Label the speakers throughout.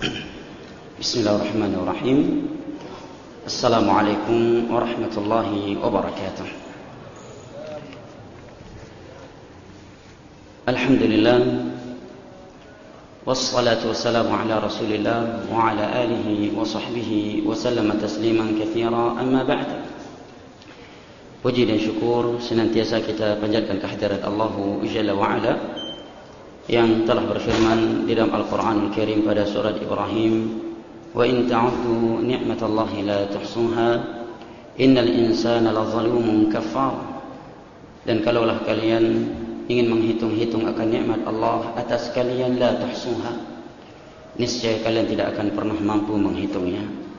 Speaker 1: Bismillahirrahmanirrahim. Assalamualaikum warahmatullahi wabarakatuh. Alhamdulillah, wassalatu wassalamu ala rasulillah wa ala alihi wa sahbihi wa sallama tasliman katsira, amma ba'd. Puji dan syukur senantiasa kita panjatkan kehadirat Allah Jalla wa Ala yang telah berfirman di dalam Al-Quranul Karim pada surat Ibrahim, wa in ta'uddu ni'matallahi la tuhsuha innal insana lazalumun kafar. Dan kalaulah kalian ingin menghitung-hitung akan nikmat Allah atas kalian, la tuhsuha, niscaya kalian tidak akan pernah mampu menghitungnya.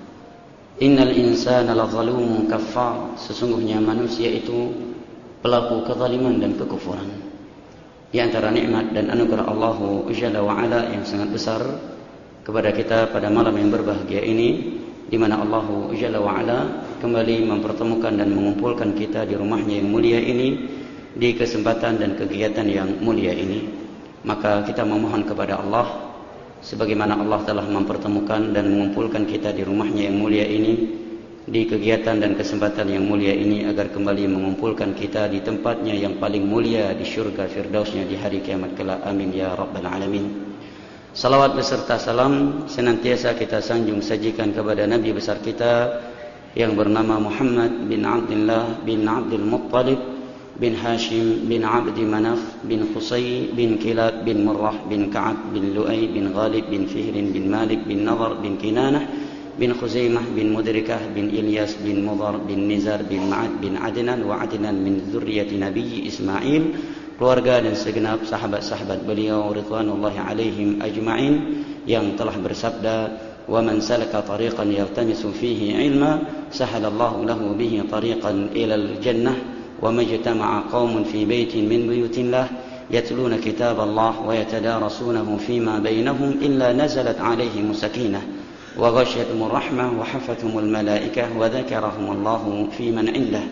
Speaker 1: Innal insana lazalumun kafar, sesungguhnya manusia itu pelaku kezaliman dan kekufuran. Di antara nikmat dan anugerah Allah Jalla wa Ala yang sangat besar kepada kita pada malam yang berbahagia ini, di mana Allah Jalla wa Ala kembali mempertemukan dan mengumpulkan kita di rumahnya yang mulia ini, di kesempatan dan kegiatan yang mulia ini. Maka kita memohon kepada Allah, sebagaimana Allah telah mempertemukan dan mengumpulkan kita di rumahnya yang mulia ini, di kegiatan dan kesempatan yang mulia ini, agar kembali mengumpulkan kita di tempatnya yang paling mulia, di syurga firdausnya di hari kiamat kelak. Amin ya rabbal alamin. Salawat beserta salam senantiasa kita sanjung sajikan kepada Nabi besar kita yang bernama Muhammad bin Abdullah bin Abdul Muttalib bin Hashim bin Abdi Manaf bin Qusay bin Kilab bin Murrah bin Ka'ab bin Lu'ay bin Ghalib bin Fihrin bin Malik bin Nadhr bin Kinanah bin Khuzaimah bin Mudrikah bin Ilyas bin Mudhar bin Nizar bin Ma'ad bin Adnan wa Adnan min dzurriyyati Nabi Ismail, keluarga dan segenap sahabat-sahabat beliau ridwanullahi alaihim ajma'in, yang telah bersabda, wa man salaka tariqan yaltamisu fihi ilma sahalallahu lahu bihi tariqan ilal jannah wa majtama'a qaumun fi baitin min buyutillah yatluna kitaballah wa yatadarasunahu fima bainahum illa nazalat alaihim sakinah wa ghasyiyatuhumur rahmah wa hafathumul malaikah wa dzakarahumullahu fi man indah.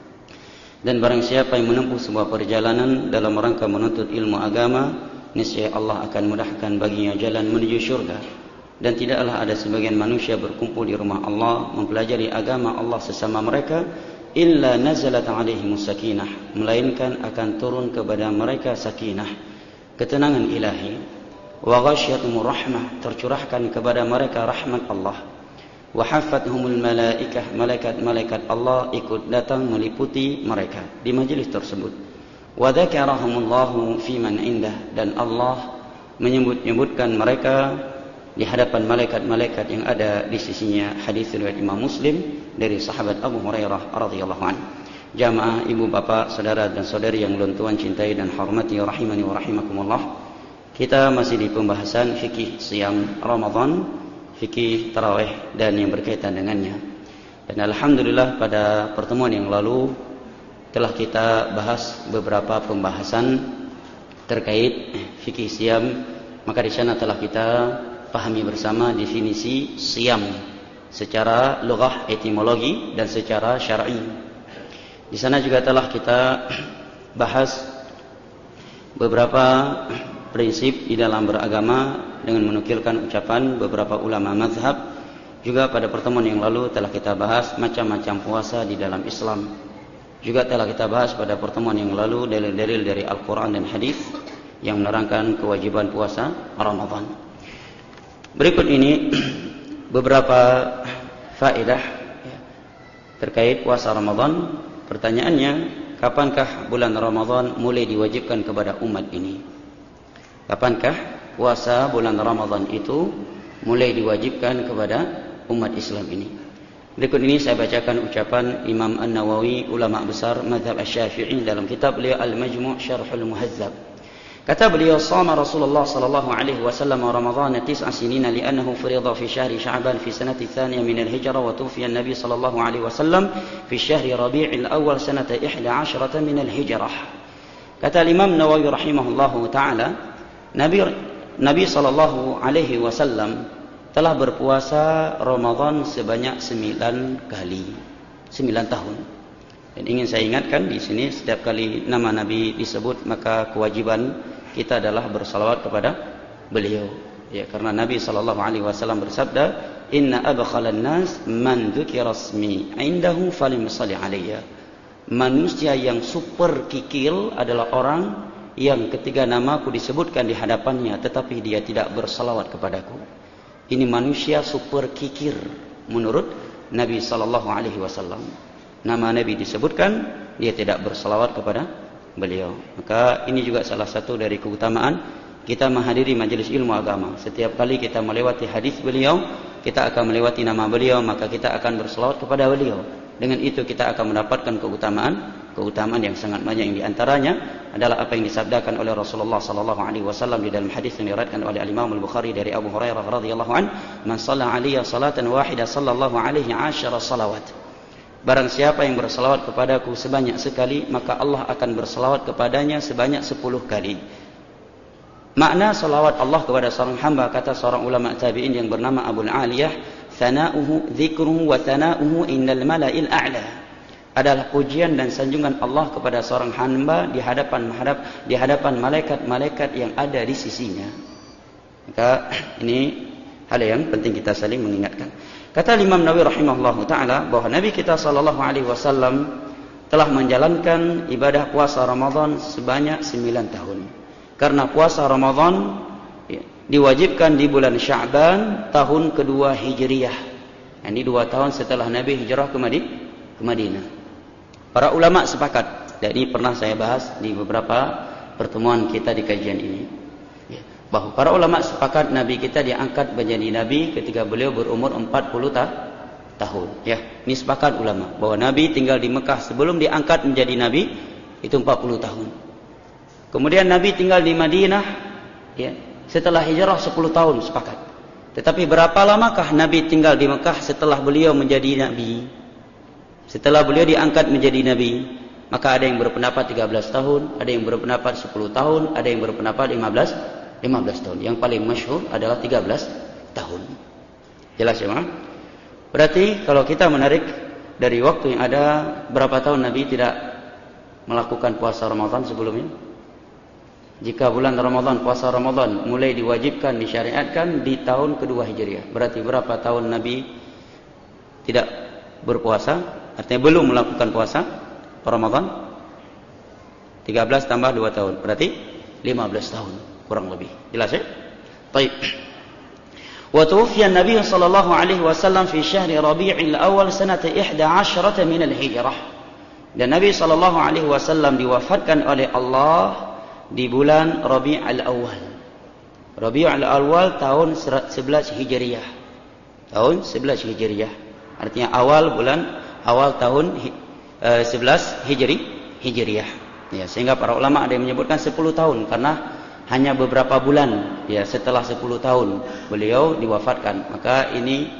Speaker 1: Dan barang siapa yang menempuh sebuah perjalanan dalam rangka menuntut ilmu agama, niscaya Allah akan mudahkan baginya jalan menuju syurga. Dan tidaklah ada sebagian manusia berkumpul di rumah Allah mempelajari agama Allah sesama mereka, illa nazalat alaihimus sakinah, melainkan akan turun kepada mereka sakinah, ketenangan ilahi. Wa ghasyiyatuhumur rahmah, tercurahkan kepada mereka rahmat Allah. Wa hafathumul malaikah, malaikat-malaikat Allah ikut datang meliputi mereka di majelis tersebut. Wa dzakarahumullahu fi man indah, dan Allah menyebut-nyebutkan mereka di hadapan malaikat-malaikat yang ada di sisinya. Hadis riwayat Imam Muslim dari sahabat Abu Hurairah radhiyallahu anhu. Jamaah ibu bapak, saudara dan saudari yang ulun tuan cintai dan hormati rahimani wa rahimakumullah. Kita masih di pembahasan fikih siam Ramadan, fikih tarawih dan yang berkaitan dengannya. Dan alhamdulillah pada pertemuan yang lalu telah kita bahas beberapa pembahasan terkait fikih siam. Maka di sana telah kita pahami bersama definisi siam secara lughah, etimologi, dan secara syar'i. Di sana juga telah kita bahas beberapa prinsip di dalam beragama dengan menukilkan ucapan beberapa ulama mazhab. Juga pada pertemuan yang lalu telah kita bahas macam-macam puasa di dalam Islam. Juga telah kita bahas pada pertemuan yang lalu dalil-dalil dari Al-Quran dan hadis yang menerangkan kewajiban puasa Ramadan. Berikut ini beberapa faedah terkait puasa Ramadan. Pertanyaannya, kapankah bulan Ramadan mulai diwajibkan kepada umat ini? Kapankah puasa bulan Ramadan itu mulai diwajibkan kepada umat Islam ini? Berikut ini saya bacakan ucapan Imam An-Nawawi, ulama besar mazhab Asy-Syafi'i, dalam kitab beliau Al-Majmu' Syarhul Muhazzab. Kata beliau, "Shama Rasulullah sallallahu alaihi wasallam Ramadan 9 sinina li'annahu furida fi syahri Sya'ban fi sanati tsaniyah min al-hijrah wa tufiya an-nabi sallallahu alaihi wasallam fi syahri Rabi'il awwal sanata 11 min al-hijrah." Kata Imam Nawawi rahimahullahu taala, Nabi sallallahu alaihi wasallam telah berpuasa Ramadan sebanyak 9 kali, 9 tahun. Dan ingin saya ingatkan di sini, setiap kali nama Nabi disebut maka kewajiban kita adalah bersalawat kepada beliau. Ya, karena Nabi SAW bersabda, "Inna abkhalan nas man dzukira ismi 'indahu falyusalli 'alayya." Manusia yang super kikil adalah orang yang ketika namaku disebutkan di hadapannya tetapi dia tidak bersalawat kepadaku. Ini manusia super kikir menurut Nabi SAW. Nama Nabi disebutkan, dia tidak bersalawat kepada beliau. Maka ini juga salah satu dari keutamaan kita menghadiri majelis ilmu agama. Setiap kali kita melewati hadis beliau, kita akan melewati nama beliau, maka kita akan berselawat kepada beliau. Dengan itu kita akan mendapatkan keutamaan yang sangat banyak, yang diantaranya adalah apa yang disabdakan oleh Rasulullah SAW di dalam hadis yang diriwayatkan oleh Imam Al-Bukhari dari Abu Hurairah radhiyallahu an, "Man shalla 'alayya salatan wahidah sallallahu 'alaihi 10 salawat." Barang siapa yang berselawat kepadaku sebanyak sekali, maka Allah akan berselawat kepadanya sebanyak 10 kali. Makna salawat Allah kepada seorang hamba, kata seorang ulama tabi'in yang bernama Abul Aliyah, "Thana'uhu dzikruhu wa thana'uhu innal mala'il a'la." Adalah pujian dan sanjungan Allah kepada seorang hamba di hadapan malaikat-malaikat yang ada di sisinya. Maka ini hal yang penting kita saling mengingatkan. Kata Imam Nawawi rahimahullahu taala bahwa Nabi kita sallallahu alaihi wasallam telah menjalankan ibadah puasa Ramadan sebanyak 9 tahun. Karena puasa Ramadan diwajibkan di bulan Sya'ban tahun kedua Hijriyah. Ini 2 tahun setelah Nabi hijrah ke Madinah. Para ulama sepakat, dan ini pernah saya bahas di beberapa pertemuan kita di kajian ini, bahwa para ulama sepakat Nabi kita diangkat menjadi Nabi ketika beliau berumur 40 tahun. Ini sepakat ulama bahwa Nabi tinggal di Mekah sebelum diangkat menjadi Nabi itu 40 tahun. Kemudian Nabi tinggal di Madinah setelah hijrah 10 tahun, sepakat. Tetapi berapa lamakah Nabi tinggal di Mekah setelah beliau menjadi Nabi? Setelah beliau diangkat menjadi Nabi, maka ada yang berpendapat 13 tahun, ada yang berpendapat 10 tahun, ada yang berpendapat 15 tahun. Yang paling masyhur adalah 13 tahun. Jelas ya, berarti kalau kita menarik dari waktu yang ada, berapa tahun Nabi tidak melakukan puasa Ramadan sebelumnya? Jika bulan Ramadan, puasa Ramadan mulai diwajibkan, disyariatkan di tahun kedua Hijriah. Berarti berapa tahun Nabi tidak berpuasa? Artinya belum melakukan puasa Ramadan. 13 tambah 2 tahun. Berarti 15 tahun kurang lebih. Jelas ya? Baik. Wa tuwfiya Nabi sallallahu alaihi wasallam fi syahri Rabi'il Awal sanata 11 min al-Hijrah. Dan Nabi sallallahu alaihi wasallam diwafatkan oleh Allah di bulan Rabi'ul Awal. Rabi'ul Awal tahun 11 Hijriyah. Tahun 11 Hijriyah. Artinya awal tahun 11 Hijriyah. Ya, sehingga para ulama ada yang menyebutkan 10 tahun karena hanya beberapa bulan setelah 10 tahun beliau diwafatkan. Maka ini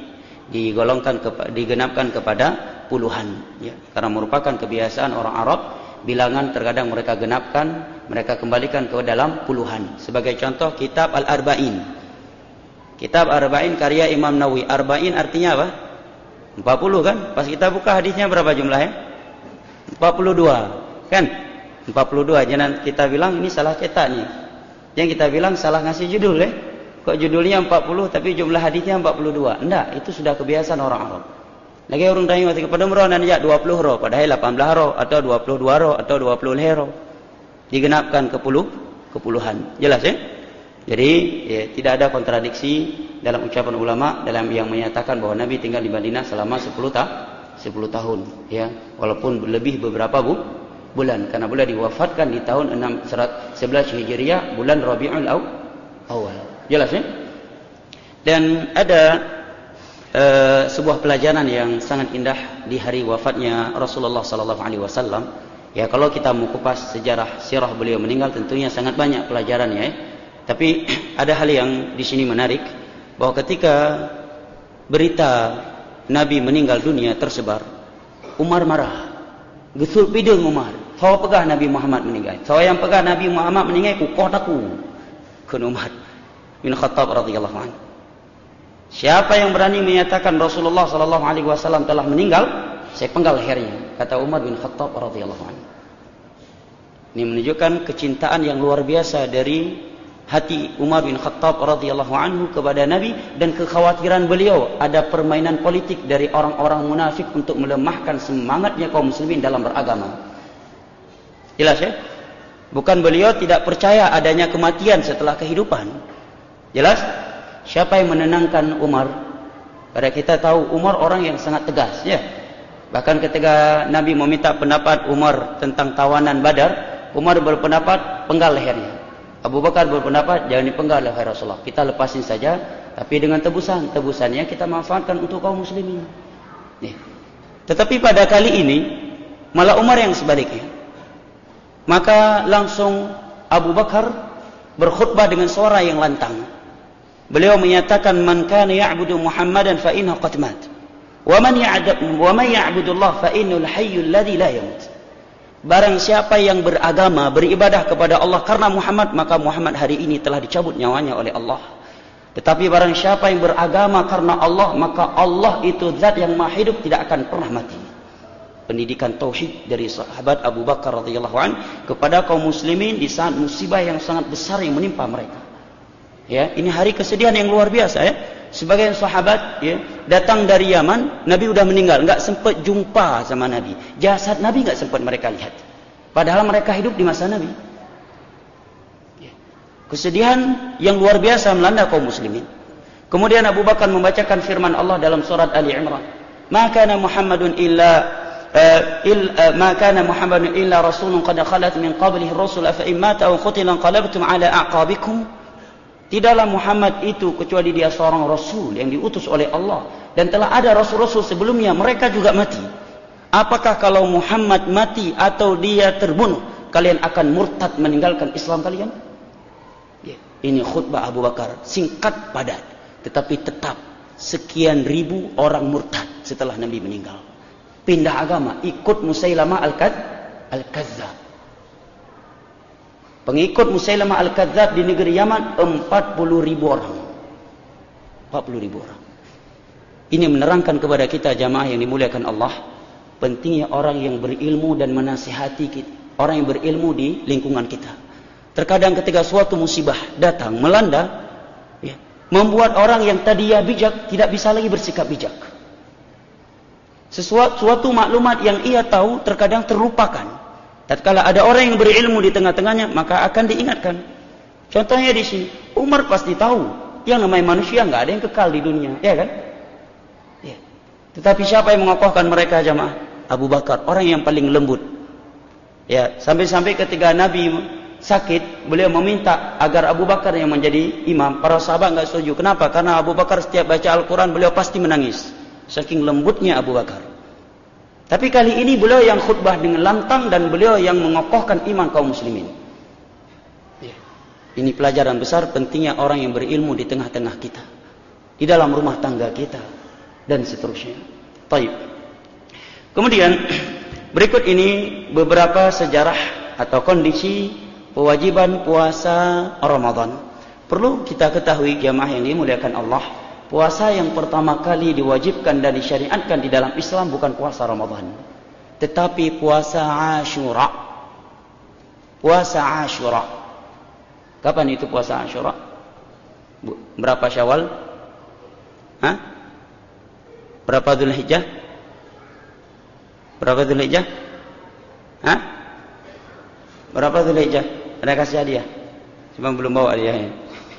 Speaker 1: digenapkan kepada puluhan, karena merupakan kebiasaan orang Arab. Bilangan terkadang mereka genapkan, mereka kembalikan ke dalam puluhan. Sebagai contoh kitab Al-Arba'in. Kitab Arba'in karya Imam Nawawi. Arba'in artinya apa? 40 kan? Pas kita buka hadisnya berapa jumlahnya? 42 kan? 42. Jangan kita bilang ini salah cetak nih. Yang kita bilang salah ngasih judul Kok judulnya 40 tapi jumlah hadisnya 42? Enggak, itu sudah kebiasaan orang Arab. Lagi orang tanya kepada mereka nanti 20 roh, padahal 18 roh atau 22 roh atau 20 roh. Digenapkan ke puluhan. Jelas ya? Jadi tidak ada kontradiksi dalam ucapan ulama dalam yang menyatakan bahwa Nabi tinggal di Madinah selama 10 tahun, walaupun lebih beberapa bulan, karena beliau diwafatkan di tahun 11 Hijriah bulan Rabi'ul Awal. Jelas ya? Dan ada sebuah pelajaran yang sangat indah di hari wafatnya Rasulullah sallallahu alaihi wasallam. Kalau kita mau kupas sejarah sirah beliau meninggal tentunya sangat banyak pelajarannya. Tapi ada hal yang di sini menarik, bahwa ketika berita Nabi meninggal dunia tersebar, Umar marah. Gesul pidung Umar. Kau pegah Nabi Muhammad meninggal. Kau yang pegah Nabi Muhammad meninggal, ku kotaku. Kun Umar bin Khattab radhiyallahu anhu. Siapa yang berani menyatakan Rasulullah sallallahu alaihi wasallam telah meninggal, saya penggal lehernya, kata Umar bin Khattab radhiyallahu anhu. Ini menunjukkan kecintaan yang luar biasa dari hati Umar bin Khattab radhiyallahu anhu kepada Nabi dan kekhawatiran beliau ada permainan politik dari orang-orang munafik untuk melemahkan semangatnya kaum muslimin dalam beragama. Jelas ya? Bukan beliau tidak percaya adanya kematian setelah kehidupan. Jelas? Siapa yang menenangkan Umar? Pada kita tahu Umar orang yang sangat tegas ya. Bahkan ketika Nabi meminta pendapat Umar tentang tawanan Badar, Umar berpendapat penggal lehernya. Abu Bakar berpendapat jangan dipenggal oleh Rasulullah. Kita lepasin saja, tapi dengan tebusan. Tebusannya kita manfaatkan untuk kaum muslimin. Nih. Tetapi pada kali ini malah Umar yang sebaliknya. Maka langsung Abu Bakar berkhutbah dengan suara yang lantang. Beliau menyatakan man kana ya'budu Muhammadan fa innahu qad mat. Wa man ya'budu Allah fa innal hayyul ladzi la yamut. Barang siapa yang beragama, beribadah kepada Allah karena Muhammad, maka Muhammad hari ini telah dicabut nyawanya oleh Allah. Tetapi barang siapa yang beragama karena Allah, maka Allah itu zat yang maha hidup, tidak akan pernah mati. Pendidikan tauhid dari sahabat Abu Bakar radhiyallahu an kepada kaum muslimin di saat musibah yang sangat besar yang menimpa mereka. Ya, ini hari kesedihan yang luar biasa ya. Sebagian sahabat ya, datang dari Yaman, Nabi sudah meninggal, enggak sempat jumpa sama Nabi. Jasad Nabi enggak sempat mereka lihat. Padahal mereka hidup di masa Nabi. Ya. Kesedihan yang luar biasa melanda kaum muslimin. Kemudian Abu Bakar membacakan firman Allah dalam surat Ali Imran. Ma kana Muhammadun illa rasulun qad khalat min qablihi ar-rusul afa in mata aw qutila qalabtum ala a'qabikum. Tidaklah Muhammad itu kecuali dia seorang Rasul yang diutus oleh Allah. Dan telah ada Rasul-Rasul sebelumnya, mereka juga mati. Apakah kalau Muhammad mati atau dia terbunuh, kalian akan murtad meninggalkan Islam kalian? Ya, ini khutbah Abu Bakar, singkat padat. Tetapi tetap sekian ribu orang murtad setelah Nabi meninggal. Pindah agama, ikut Musailamah Al-Kadzdzab. Pengikut Musailamah Al-Kadzdzab di negeri Yaman 40.000 orang. 40.000 orang. Ini menerangkan kepada kita jamaah yang dimuliakan Allah, pentingnya orang yang berilmu dan menasihati kita, orang yang berilmu di lingkungan kita. Terkadang ketika suatu musibah datang melanda, ya, membuat orang yang tadinya bijak tidak bisa lagi bersikap bijak. Suatu maklumat yang ia tahu terkadang terlupakan. Tatkala ada orang yang berilmu di tengah-tengahnya, maka akan diingatkan. Contohnya di sini, Umar pasti tahu, yang namanya manusia nggak ada yang kekal di dunia, ya kan? Ya. Tetapi siapa yang mengokohkan mereka jamaah? Abu Bakar, orang yang paling lembut. Ya, sampai-sampai ketika Nabi sakit, beliau meminta agar Abu Bakar yang menjadi imam. Para sahabat nggak setuju. Kenapa? Karena Abu Bakar setiap baca Al-Quran beliau pasti menangis. Saking lembutnya Abu Bakar. Tapi kali ini beliau yang khutbah dengan lantang dan beliau yang mengokohkan iman kaum muslimin. Ya. Ini pelajaran besar pentingnya orang yang berilmu di tengah-tengah kita, di dalam rumah tangga kita, dan seterusnya. Taib. Kemudian berikut ini beberapa sejarah atau kondisi kewajiban puasa Ramadan. Perlu kita ketahui jamaah yang dimuliakan Allah, puasa yang pertama kali diwajibkan dan disyariatkan di dalam Islam bukan puasa Ramadan, tetapi puasa Ashura. Puasa Ashura. Kapan itu puasa Ashura? Berapa Syawal? Hah? Berapa Dzulhijjah? Berapa Dzulhijjah? Hah? Berapa Dzulhijjah? Ada kasih hadiah? Cuma belum bawa hadiahnya.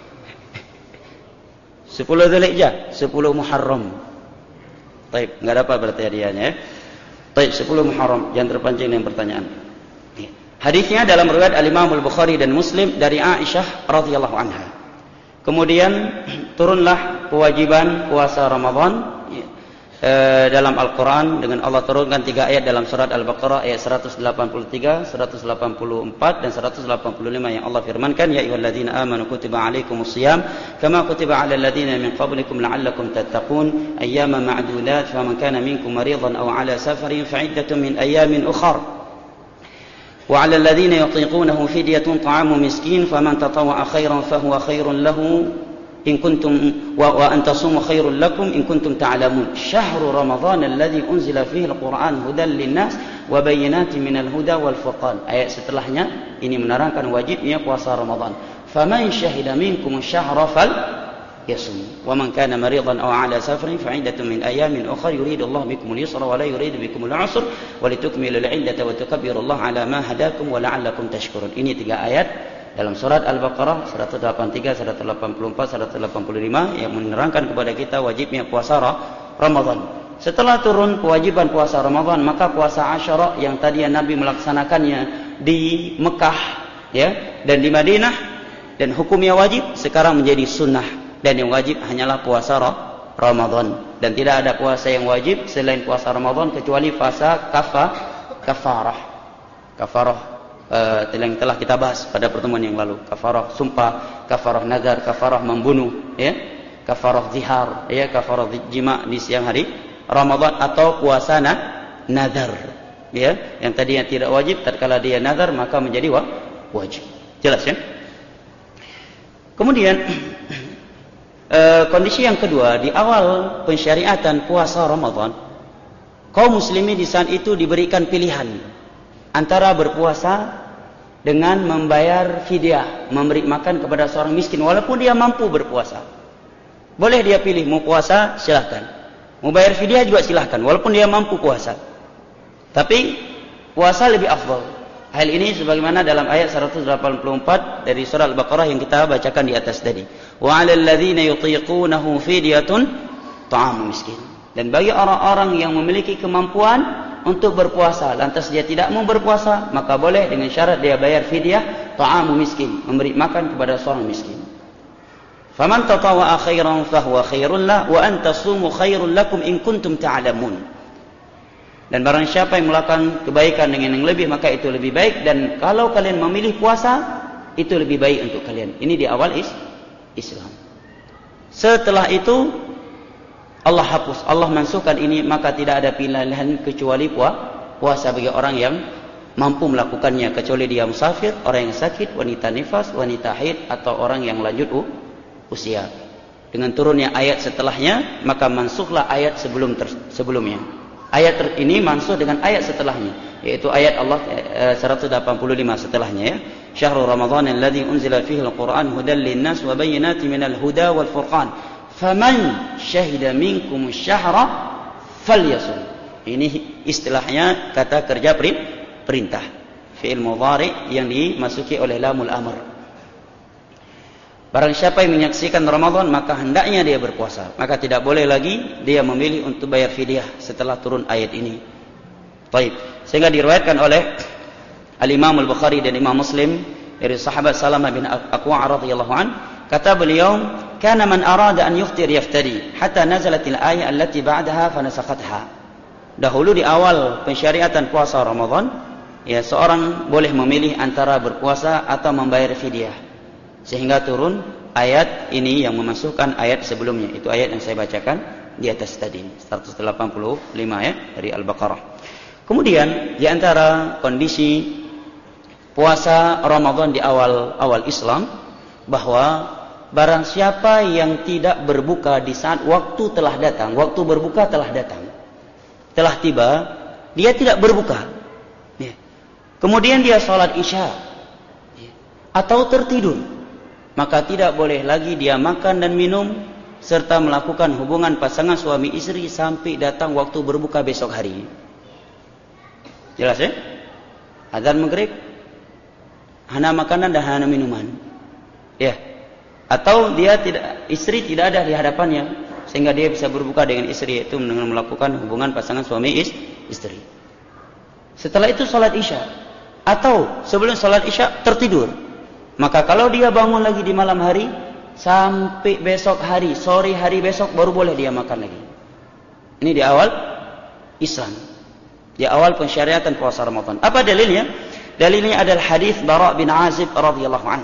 Speaker 1: 10 Dzulhijjah, 10 Muharram. Baik, enggak dapat berarti hadiahnya ya. Baik, 10 Muharram, jangan terpancing dengan pertanyaan. Hadisnya dalam riwayat Al-Imam Al-Bukhari dan Muslim dari Aisyah radhiyallahu anha. Kemudian turunlah kewajiban puasa Ramadan dalam Al-Quran dengan Allah turunkan 3 ayat dalam surat Al-Baqarah ayat 183, 184 dan 185 yang Allah firmankan, ya ayyuhalladzina amanu kutiba alaikumusiyam kama kutiba alal ladzina min qablikum la'allakum tattaqun ayyaman ma'dudat faman kana minkum maridan aw ala safarin fa'iddatun min ayyamin ukhra wa 'alal ladzina yutiqunahu fidyatun ta'amu miskin faman tatawwa'a khairan fahuwa khairun lahu in kuntum wa an tasumu khairul lakum in kuntum ta'lamun syahrul ramadhan alladzi unzila fihi alquran hudan linnas wa bayyinatin minal huda wal furqan. Ayat setelahnya ini menerangkan wajibnya puasa Ramadan. faman syahida minkum asyhara fal yasum wa man kana maridan aw ala safarin fa 'iddatun min ayamin ukhra yuridu Allah bikumul yusra wa la yuridu bikumul 'usra wa litukmilul 'iddata wa tukabbirullaha 'ala ma hadakum wa la'allakum tashkurun. Ini 3 ayat dalam surat Al-Baqarah 183, 184, 185 yang menerangkan kepada kita wajibnya puasa Ramadan. Setelah turun kewajiban puasa Ramadan, maka puasa Asyura yang tadi Nabi melaksanakannya di Mekah ya dan di Madinah dan hukumnya wajib, sekarang menjadi sunnah, dan yang wajib hanyalah puasa Ramadan, dan tidak ada puasa yang wajib selain puasa Ramadan kecuali puasa kafarah yang telah kita bahas pada pertemuan yang lalu. Kafarah sumpah, kafarah nazar, kafarah membunuh ya, kafarah zihar ya, kafarah jima di siang hari Ramadan, atau puasa nazar ya, yang tadinya tidak wajib tatkala dia nazar maka menjadi wajib. Jelas ya? Kemudian kondisi yang kedua, di awal pensyariatan puasa Ramadan, kaum muslimin di saat itu diberikan pilihan antara berpuasa dengan membayar fidyah, memberi makan kepada seorang miskin walaupun dia mampu berpuasa. Boleh dia pilih, mau puasa silahkan, mau bayar fidyah juga silahkan walaupun dia mampu puasa. Tapi puasa lebih afdal. Hal ini sebagaimana dalam ayat 184 dari surah Al-Baqarah yang kita bacakan di atas tadi. Wa 'alal ladzina yutiqunahu fidyatun ta'amu miskin. Dan bagi orang-orang yang memiliki kemampuan untuk berpuasa lantas dia tidak mau berpuasa, maka boleh dengan syarat dia bayar fidyah ta'amu miskin, memberi makan kepada seorang miskin. Faman tatawwa'a khairan fahuwa khairul lahu wa an tasumu khairul lakum in kuntum ta'lamun. Dan barang siapa yang melakukan kebaikan dengan yang lebih, maka itu lebih baik, dan kalau kalian memilih puasa itu lebih baik untuk kalian. Ini di awal Islam. Setelah itu Allah hapus, Allah mansuhkan ini, maka tidak ada pilihan kecuali puasa bagi orang yang mampu melakukannya, kecuali dia musafir, orang yang sakit, wanita nifas, wanita haid, atau orang yang lanjut usia. Dengan turunnya ayat setelahnya, maka mansuhlah ayat sebelumnya. Ayat ini mansuh dengan ayat setelahnya, yaitu ayat Allah 185 setelahnya ya. Syahrul Ramadan alladzi unzila fihi al-Qur'an hudan lin-nas wa bayyinatin minal huda wal furqan. Faman syahida minkum asy-syahra falyasum. Ini istilahnya kata kerja perintah, fi'il mudhari yang dimasuki oleh lamul amr. Barang siapa yang menyaksikan Ramadan maka hendaknya dia berpuasa, maka tidak boleh lagi dia memilih untuk bayar fidyah setelah turun ayat ini. Baik, sehingga diriwayatkan oleh Al-Imam Al-Bukhari dan Imam Muslim dari sahabat Salamah bin Aqwa radhiyallahu an, kata beliau, kana man arada an yuftir yaftadi hatta nazalatil ayah allati ba'daha fanasakhatha. Dahulu di awal pensyariatan puasa Ramadan, ya seorang boleh memilih antara berpuasa atau membayar fidyah. Sehingga turun ayat ini yang memasukkan ayat sebelumnya. Itu ayat yang saya bacakan di atas tadi, 185 ya dari Al-Baqarah. Kemudian di antara kondisi puasa Ramadan di awal Islam, bahwa barang siapa yang tidak berbuka di saat waktu telah datang, waktu berbuka telah datang, telah tiba, dia tidak berbuka. Kemudian dia sholat isya atau tertidur, maka tidak boleh lagi dia makan dan minum serta melakukan hubungan pasangan suami istri sampai datang waktu berbuka besok hari. Jelas ya? Adzan maghrib, hana makanan dan hana minuman. Ya. Atau dia istri tidak ada di hadapannya sehingga dia bisa berbuka dengan istri, yaitu dengan melakukan hubungan pasangan suami istri. Setelah itu salat isya, atau sebelum salat isya tertidur. Maka kalau dia bangun lagi di malam hari sampai besok hari, sore hari besok baru boleh dia makan lagi. Ini di awal Islam, di awal pensyariatan puasa Ramadan. Apa dalilnya? Dalilnya adalah hadis Bara bin Azib radhiyallahu anhu.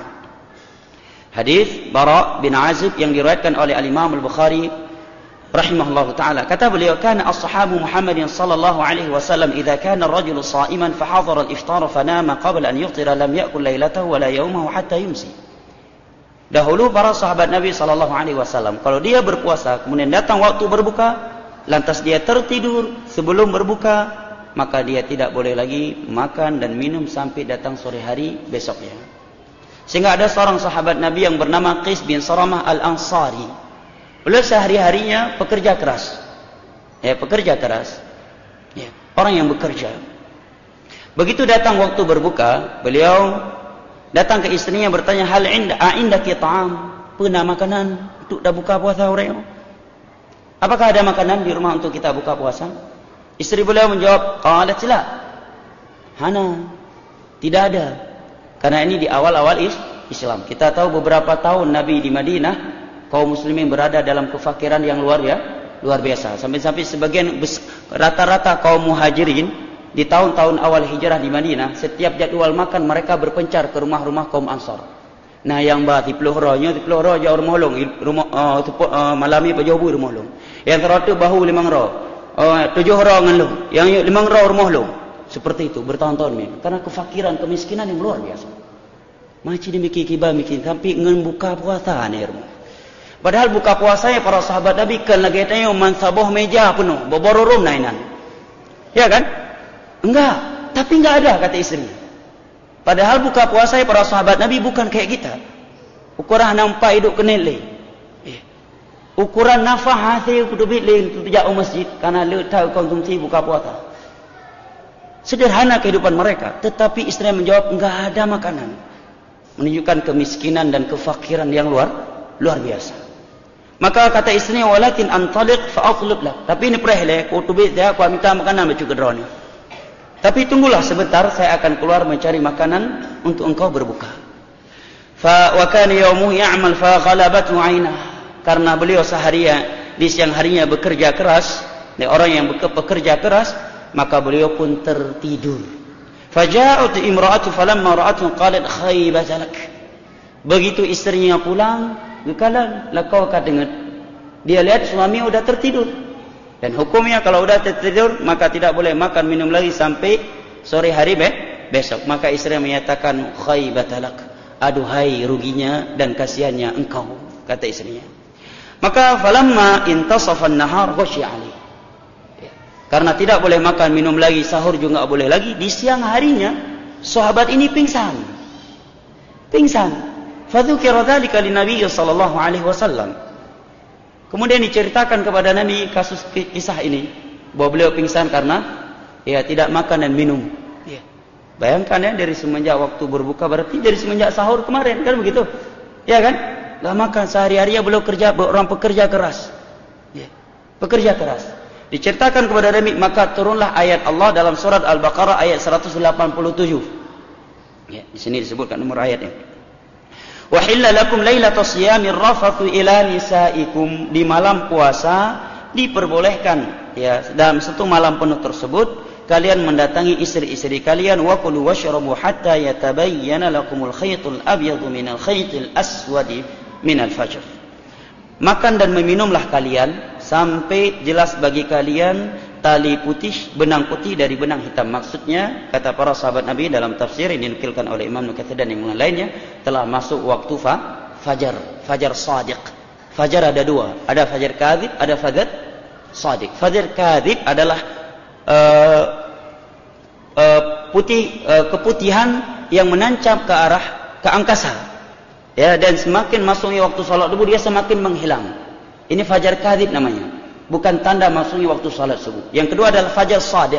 Speaker 1: Hadis Bara bin Azib yang diriwayatkan oleh Al-Imam Al-Bukhari rahimahullahu taala. Kata beliau, kana ashabu Muhammadin sallallahu alaihi wasallam idza kana ar-rajulu sha'iman fa hadara al-iftar fa nama qabla an yuftira lam ya'kul lailatahu wa la yawmahu hatta yumsi. Dahulu para sahabat Nabi sallallahu alaihi wasallam kalau dia berpuasa kemudian datang waktu berbuka lantas dia tertidur sebelum berbuka, maka dia tidak boleh lagi makan dan minum sampai datang sore hari besoknya. Sehingga ada seorang sahabat Nabi yang bernama Qais bin Saramah Al-Ansari. Beliau sehari-harinya pekerja keras. Pekerja keras. Orang yang bekerja. Begitu datang waktu berbuka, beliau datang ke istrinya bertanya, hal indaki ta'am? Pernah makanan untuk dah buka puasa orang? Apakah ada makanan di rumah untuk kita buka puasa? Istri beliau menjawab, qalat la. Hana, tidak ada. Karena ini di awal-awal Islam. Kita tahu beberapa tahun Nabi di Madinah, kaum muslimin berada dalam kefakiran yang luar biasa. Sampai-sampai sebagian rata-rata kaum muhajirin di tahun-tahun awal hijrah di Madinah, setiap jadwal makan mereka berpencar ke rumah-rumah kaum Ansar. Nah, yang tipuluh roh jauh rumolong, malami pajobu rumolong. Yang teratu bahu 5 roh, 7 roh ngeluh, yang 5 roh rumolong. Seperti itu bertahun-tahun ni. Karena kefakiran, kemiskinan yang luar biasa. Macam ni mikir kibar mikir, tapi ngen buka puasa ni rumah. Padahal buka puasanya para sahabat Nabi kan lagi tanya mansabah meja penuh, bobororum nainan. Ya kan? Enggak, tapi enggak ada kata istri. Padahal buka puasa para sahabat Nabi bukan kayak kita. Ukuran nampak hidup kenele. Ukuran nafah hasil kudubit lain tu jauh masjid karena le tahu konsumsi buka puasa. Sederhana kehidupan mereka, tetapi istri menjawab enggak ada makanan. Menunjukkan kemiskinan dan kefakiran yang luar biasa. Maka kata istrinya, walakin antaliq fa atlub lak. Tapi ini perihlah kutubit dia aku minta makanan macam kedroni. Tapi tunggulah sebentar, saya akan keluar mencari makanan untuk engkau berbuka. Fa wa kana yawmuhu ya'mal fa ghalabathu 'ainah. Karena beliau seharian di siang harinya bekerja keras, orang yang bekerja keras, maka beliau pun tertidur. Faja'at imra'atu falamma ra'athu qalat khaybatalak. Begitu istrinya pulang, gekalan lakau kadengat. Dia lihat suami sudah tertidur. Dan hukumnya kalau sudah tertidur maka tidak boleh makan minum lagi sampai sore hari besok. Maka istri menyatakan khaybatalak, aduhai ruginya dan kasihannya engkau, kata istrinya. Maka falamma intasafa an-nahar ghashiya ali. Karena tidak boleh makan minum lagi, sahur juga tidak boleh lagi, di siang harinya sahabat ini pingsan. Fadzukira dzalika lin-nabiy sallallahu alaihi wasallam. Kemudian diceritakan kepada Nabi kasus kisah ini, bahwa beliau pingsan karena tidak makan dan minum. Bayangkan dari semenjak waktu berbuka, berarti dari semenjak sahur kemarin kan begitu. Ya kan? Enggak makan sehari-hari, beliau orang pekerja keras. Pekerja keras. Diceritakan kepada Nabi, maka turunlah ayat Allah dalam surat Al-Baqarah ayat 187. Di sini disebutkan nomor ayatnya. Wa hilla lakum lailatas siyamir rafathu ila nisaikum. Di malam puasa diperbolehkan dalam satu malam penuh tersebut kalian mendatangi istri-istri kalian, wa kulu washrabu hatta yatabayyana lakumul khaytul abyadu minal khaytil aswadi minal fajr. Makan dan meminumlah kalian sampai jelas bagi kalian tali putih, benang putih dari benang hitam. Maksudnya, kata para sahabat Nabi dalam tafsir yang dinukilkan oleh Imam Nukathir dan yang lainnya, telah masuk waktu fajar sadiq. Fajar ada dua, ada fajar kadhib, ada fajar sadiq. Fajar kadhib adalah keputihan yang menancap ke angkasa. Dan semakin masuknya waktu salat subuh dia semakin menghilang. Ini fajar kadhib namanya. Bukan tanda masuknya waktu salat subuh. Yang kedua adalah fajar sadiq.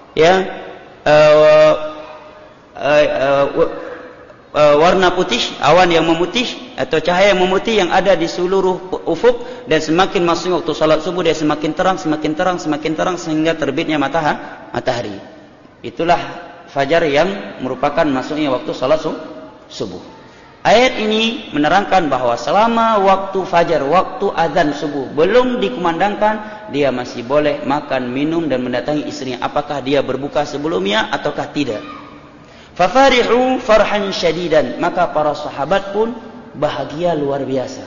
Speaker 1: Warna putih, awan yang memutih atau cahaya yang memutih yang ada di seluruh ufuk, dan semakin masuknya waktu salat subuh dia semakin terang sehingga terbitnya matahari. Itulah fajar yang merupakan masuknya waktu salat subuh. Ayat ini menerangkan bahawa selama waktu fajar, waktu azan subuh belum dikumandangkan, dia masih boleh makan, minum dan mendatangi istrinya. Apakah dia berbuka sebelumnya ataukah tidak? Fafarihu farhan syadidan. Maka para sahabat pun bahagia luar biasa.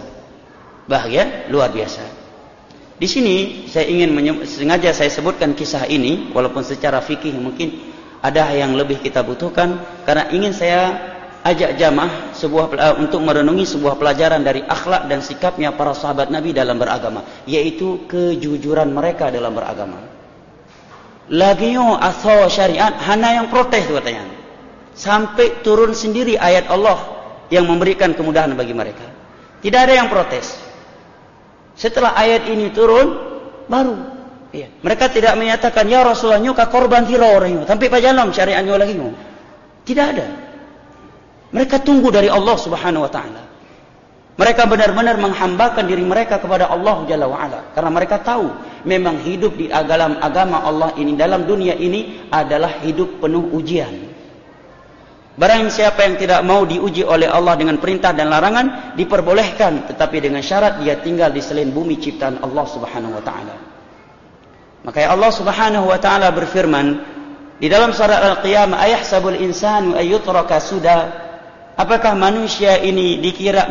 Speaker 1: Di sini saya ingin sengaja saya sebutkan kisah ini, walaupun secara fikih mungkin ada yang lebih kita butuhkan, karena ingin saya ajak jamaah untuk merenungi sebuah pelajaran dari akhlak dan sikapnya para sahabat Nabi dalam beragama, yaitu kejujuran mereka dalam beragama. Lagiyo asal syariat hana yang protes tu katanya. Sampai turun sendiri ayat Allah yang memberikan kemudahan bagi mereka. Tidak ada yang protes. Setelah ayat ini turun, baru mereka tidak menyatakan, ya Rasulullah nyuka korban tiro orang tapi pajalom syariatnya lagi. Tidak ada. Mereka tunggu dari Allah Subhanahu wa taala. Mereka benar-benar menghambakan diri mereka kepada Allah Jalla wa Ala, karena mereka tahu memang hidup di agama Allah ini, dalam dunia ini adalah hidup penuh ujian. Barang siapa yang tidak mau diuji oleh Allah dengan perintah dan larangan, diperbolehkan, tetapi dengan syarat dia tinggal di selain bumi ciptaan Allah Subhanahu wa taala. Maka Allah Subhanahu wa taala berfirman di dalam surat Al-Qiyamah, ayahsabul insanu ayyutraka suda? Apakah manusia ini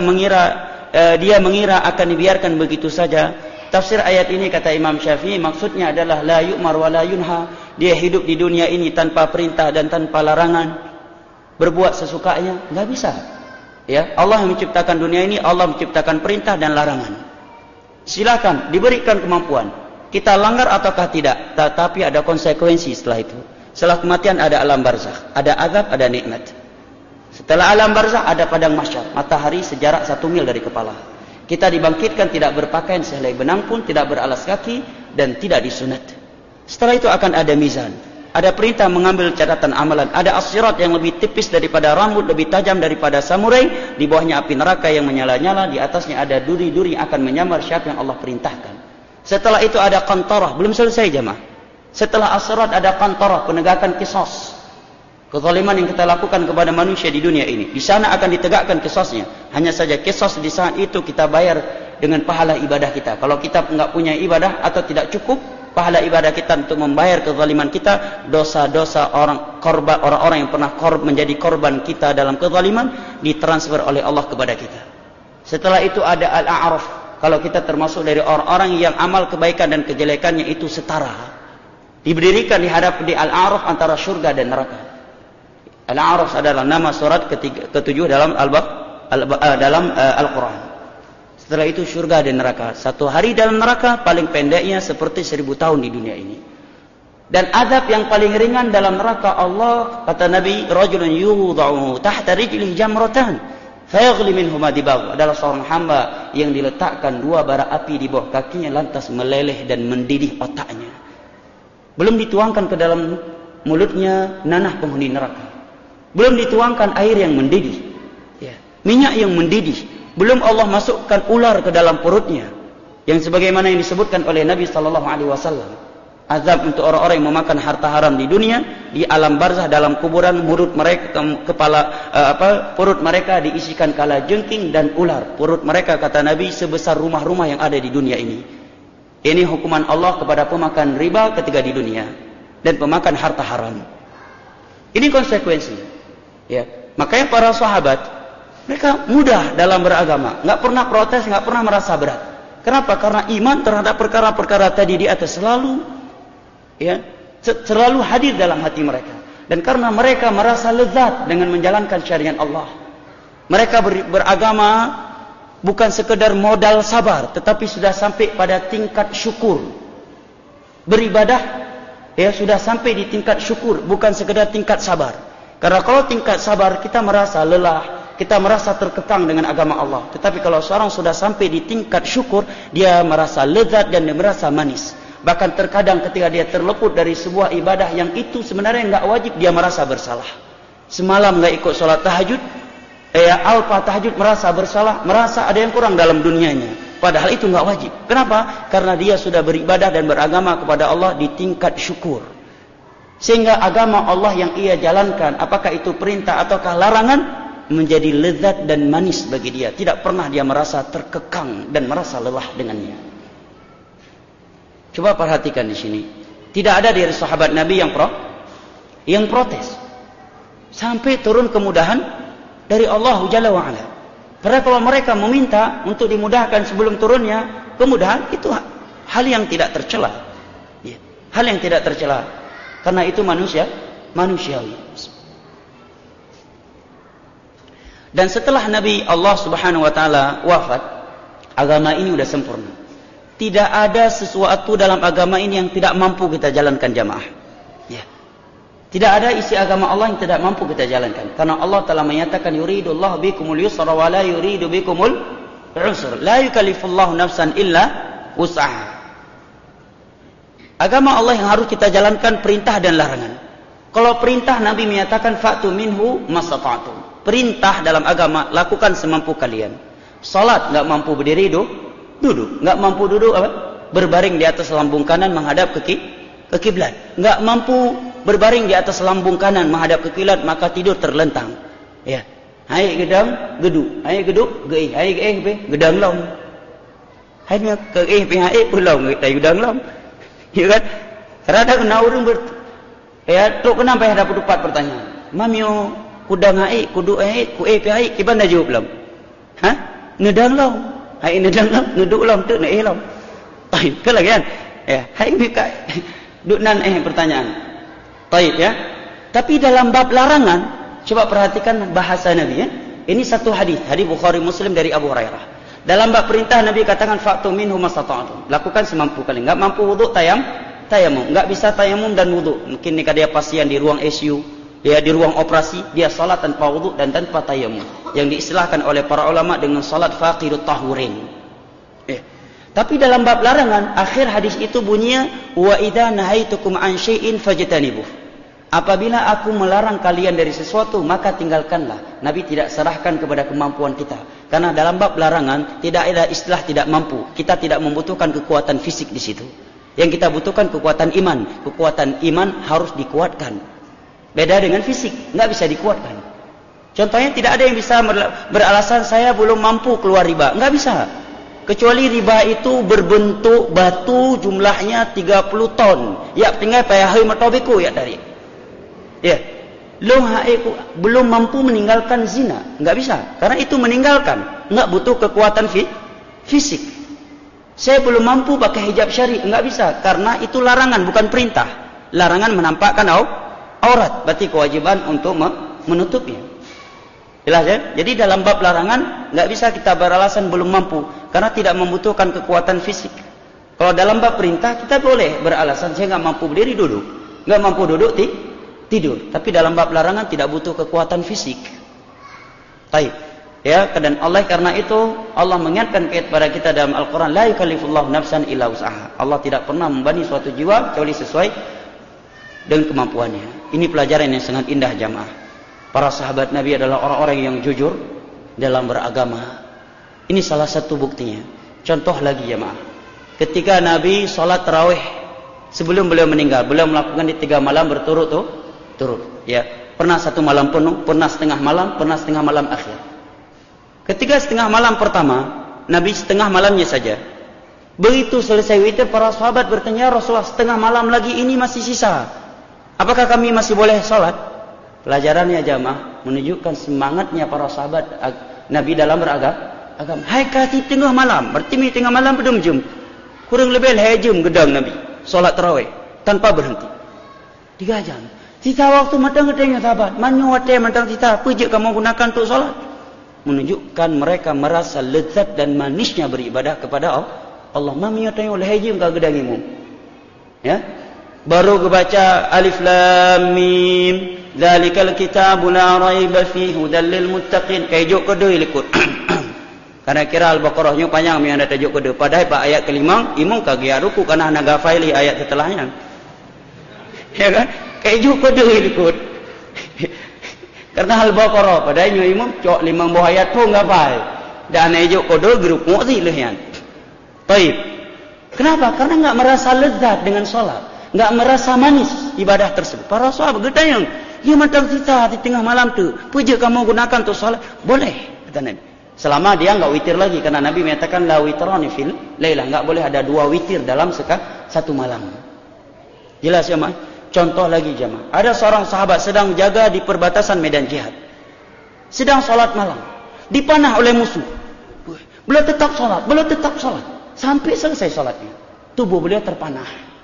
Speaker 1: dia mengira akan dibiarkan begitu saja? Tafsir ayat ini kata Imam Syafi'i, maksudnya adalah la yu'mar wa la yunha. Dia hidup di dunia ini tanpa perintah dan tanpa larangan, berbuat sesukanya, enggak bisa. Ya, Allah yang menciptakan dunia ini, Allah menciptakan perintah dan larangan. Silakan diberikan kemampuan. Kita langgar ataukah tidak, tetapi ada konsekuensi setelah itu. Setelah kematian ada alam barzakh, ada azab, ada nikmat. Setelah alam barzakh ada padang mahsyar, matahari sejarak 1 mil dari kepala. Kita dibangkitkan tidak berpakaian sehelai benang pun, tidak beralas kaki, dan tidak disunat. Setelah itu akan ada mizan. Ada perintah mengambil catatan amalan. Ada as-sirat yang lebih tipis daripada rambut, lebih tajam daripada samurai. Di bawahnya api neraka yang menyala-nyala. Di atasnya ada duri-duri yang akan menyamar siapa yang Allah perintahkan. Setelah itu ada qantarah. Belum selesai jemaah. Setelah as-sirat ada qantarah, penegakan qisas. Kezaliman yang kita lakukan kepada manusia di dunia ini. Di sana akan ditegakkan qisasnya. Hanya saja qisas di saat itu kita bayar dengan pahala ibadah kita. Kalau kita enggak punya ibadah atau tidak cukup pahala ibadah kita untuk membayar kezaliman kita, dosa-dosa orang-orang yang pernah menjadi korban kita dalam kezaliman ditransfer oleh Allah kepada kita. Setelah itu ada al-a'raf. Kalau kita termasuk dari orang-orang yang amal kebaikan dan kejelekannya itu setara, diberdirikan di al-a'raf antara surga dan neraka. Al-a'raf adalah nama surat ke-7 dalam Al-Quran. Setelah itu surga dan neraka. 1 hari dalam neraka paling pendeknya seperti 1000 tahun di dunia ini. Dan azab yang paling ringan dalam neraka, Allah kata Nabi, rajulun yudha'u tahta rijlihi jamratan fayaghli minhuma dibagh, adalah seorang hamba yang diletakkan 2 bara api di bawah kakinya lantas meleleh dan mendidih otaknya. Belum dituangkan ke dalam mulutnya nanah penghuni neraka. Belum dituangkan air yang mendidih, minyak yang mendidih. Belum Allah masukkan ular ke dalam perutnya, yang sebagaimana yang disebutkan oleh Nabi sallallahu alaihi wasallam. Azab untuk orang-orang yang memakan harta haram di dunia, di alam barzah dalam kuburan, perut mereka diisikan kalajengking dan ular. Perut mereka kata Nabi sebesar rumah-rumah yang ada di dunia ini. Ini hukuman Allah kepada pemakan riba ketika di dunia dan pemakan harta haram. Ini konsekuensinya. Ya, makanya para sahabat mereka mudah dalam beragama, enggak pernah protes, enggak pernah merasa berat. Kenapa? Karena iman terhadap perkara-perkara tadi di atas selalu hadir dalam hati mereka. Dan karena mereka merasa lezat dengan menjalankan syariat Allah. Mereka beragama bukan sekedar modal sabar, tetapi sudah sampai pada tingkat syukur. Beribadah sudah sampai di tingkat syukur, bukan sekedar tingkat sabar. Karena kalau tingkat sabar kita merasa lelah, kita merasa terkekang dengan agama Allah. Tetapi kalau seorang sudah sampai di tingkat syukur, dia merasa lezat dan dia merasa manis. Bahkan terkadang ketika dia terleput dari sebuah ibadah yang itu sebenarnya enggak wajib, dia merasa bersalah. Semalam enggak ikut sholat tahajud, alfa tahajud, merasa bersalah, merasa ada yang kurang dalam dunianya. Padahal itu enggak wajib. Kenapa? Karena dia sudah beribadah dan beragama kepada Allah di tingkat syukur. Sehingga agama Allah yang ia jalankan, apakah itu perintah ataukah larangan, menjadi lezat dan manis bagi dia. Tidak pernah dia merasa terkekang dan merasa lelah dengannya. Coba perhatikan di sini. Tidak ada dari sahabat Nabi yang protes. Sampai turun kemudahan dari Allah Jalla wa'ala. Karena kalau mereka meminta untuk dimudahkan sebelum turunnya kemudahan, itu hal yang tidak tercela. Hal yang tidak tercela. Karena itu manusiawi. Dan setelah Nabi Allah Subhanahu wa taala wafat, agama ini sudah sempurna. Tidak ada sesuatu dalam agama ini yang tidak mampu kita jalankan jamaah. Ya. Tidak ada isi agama Allah yang tidak mampu kita jalankan. Karena Allah telah menyatakan yuridullahu bikumul yusra wa la yuridu bikumul usra. La yukallifullahu nafsan illa wus'aha. Agama Allah yang harus kita jalankan perintah dan larangan. Kalau perintah, Nabi menyatakan fa'tu minhu mastata'tum. Perintah dalam agama, lakukan semampu kalian. Salat enggak mampu berdiri, duduk. Enggak mampu duduk apa? Berbaring di atas lambung kanan menghadap ke kiblat. Enggak mampu berbaring di atas lambung kanan menghadap ke kiblat, maka tidur terlentang. Ya. Hai gedang, geduk. Hai geduk, geih. Hai geih, gedang long. Hai ke hai pulau tai gedang long. Ya kan? Kerana kena orang ya, tu kenapa ada dapat pertanyaan. Mamio kudang hai, kudu hai, ku hai, kiban dah jawab belum? Ha? Nedang long. Hai nedang long, neduk long tu nak long. Ai, ke lagi kan? Ya, hai bika duk nan pertanyaan. Baik ya. Tapi dalam bab larangan, coba perhatikan bahasa Nabi ya. Ini satu hadis Bukhari Muslim dari Abu Hurairah. Dalam bab perintah Nabi katakan fa'tu minhu mastata'tum. Lakukan semampu kalian. Enggak mampu wuduk tayamum. Enggak bisa tayamum dan wuduk. Mungkin ni dia pasien di ruang ICU, dia di ruang operasi, dia salat tanpa wuduk dan tanpa tayamum. Yang diistilahkan oleh para ulama dengan salat faqidut tahurin. Tapi dalam bab larangan, akhir hadis itu bunyinya wa idza nahaitukum an syai'in fajtanibuh. Apabila aku melarang kalian dari sesuatu, maka tinggalkanlah. Nabi tidak serahkan kepada kemampuan kita. Karena dalam bab larangan, tidak ada istilah tidak mampu. Kita tidak membutuhkan kekuatan fisik di situ. Yang kita butuhkan kekuatan iman. Kekuatan iman harus dikuatkan. Beda dengan fisik, enggak bisa dikuatkan. Contohnya tidak ada yang bisa beralasan saya belum mampu keluar riba. Enggak bisa. Kecuali riba itu berbentuk batu jumlahnya 30 ton. Ya, tinggal payah matobiku ya dari. Ya, belum mampu meninggalkan zina, enggak bisa. Karena itu meninggalkan, enggak butuh kekuatan fisik. Saya belum mampu pakai hijab syar'i, enggak bisa. Karena itu larangan, bukan perintah. Larangan menampakkan aurat, berarti kewajiban untuk menutupnya. Jelas ya? Jadi dalam bab larangan enggak bisa kita beralasan belum mampu, karena tidak membutuhkan kekuatan fisik. Kalau dalam bab perintah kita boleh beralasan saya enggak mampu berdiri duduk, enggak mampu duduk tidur. Tapi dalam bab larangan tidak butuh kekuatan fisik. Baik. Ya, dan Allah karena itu Allah mengingatkan kepada kita dalam Al-Quran, la yukallifullahu nafsan illa wus'aha. Allah tidak pernah membebani suatu jiwa kecuali sesuai dengan kemampuannya. Ini pelajaran yang sangat indah jamaah. Para sahabat Nabi adalah orang-orang yang jujur dalam beragama. Ini salah satu buktinya. Contoh lagi jamaah. Ketika Nabi salat tarawih sebelum beliau meninggal, beliau melakukan di 3 malam berturut-turut. Ya, pernah 1 malam penuh, pernah setengah malam, pernah setengah malam akhir. Ketika setengah malam pertama, Nabi setengah malamnya saja. Begitu selesai witir, para sahabat bertanya, Rasulullah setengah malam lagi ini masih sisa. Apakah kami masih boleh salat? Pelajarannya jamaah menunjukkan semangatnya para sahabat Nabi dalam beragama. Hai kati tengah malam, berarti tengah malam belum jam. Kurang lebih 2 jam gedang Nabi salat tarawih tanpa berhenti. 3 jam. Tita waktu matang ketengah sahabat, manyo wate matang tita, pejik kamu gunakan untuk salat. Menunjukkan mereka merasa lezat dan manisnya beribadah kepada Allah. Mami tengok lehajim ka gedangimu. Ya. Baru kebaca alif lam mim, zalikal kitabu la raiba fihi hudal lil muttaqin. Kayak kedua ikut. Karena kira Al-Baqarahnya panjang yang ada tajuk kedua. Padahal pak ayat kelima, imam kagak ruku karena nak gafaili ayat setelahnya. Ya kan? Kayak kedua ikut. Karena Al-Baqarah padahal imam cok 5 buah ayat tu gapai. Dan ayat kedua grup mu'zi lehyan. Baik. Kenapa? Karena enggak merasa lezat dengan solat, enggak merasa manis ibadah tersebut. Para sahabat bertanya, "Ya matang kita di tengah malam tu, puja kamu gunakan untuk salat?" Boleh, kata Nabi. Selama dia enggak witir lagi, karena Nabi menyatakan la witrani fil lailah, enggak boleh ada 2 witir dalam satu malam. Jelas ya, Mas? Contoh lagi jemaah. Ada seorang sahabat sedang jaga di perbatasan medan jihad. Sedang salat malam, dipanah oleh musuh. Beliau tetap salat, sampai selesai salatnya. Tubuh beliau terpanah.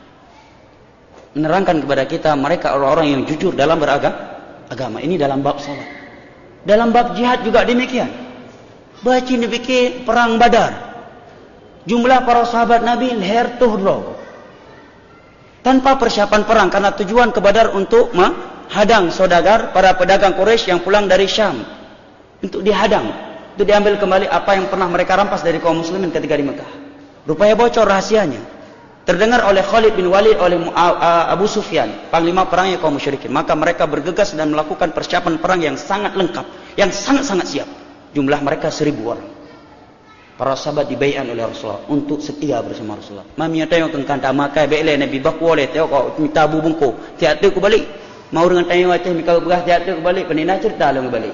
Speaker 1: Menerangkan kepada kita mereka orang-orang yang jujur dalam beragama. Ini dalam bab salat. Dalam bab jihad juga demikian. Baca dipikir perang Badar. Jumlah para sahabat Nabi leher tuhlo. Tanpa persiapan perang, karena tujuan ke Badar untuk hadang saudagar, para pedagang Quraisy yang pulang dari Syam. Untuk dihadang, untuk diambil kembali apa yang pernah mereka rampas dari kaum muslimin ketika di Mekah. Rupanya bocor rahasianya. Terdengar oleh Khalid bin Walid, oleh Abu Sufyan, panglima perangnya kaum musyrikin. Maka mereka bergegas dan melakukan persiapan perang yang sangat lengkap, yang sangat-sangat siap. Jumlah mereka 1000 orang. Para sahabat dibaiat oleh Rasulullah untuk setia bersama Rasulullah. Mami tengok kengkan tak makai bekle Nabi bakwa le tengok kau minta abu bungku. Tiap tu ku balik. Mau dengan tanya wajah mikau berah tiap tu ku balik, penina cerita lu balik.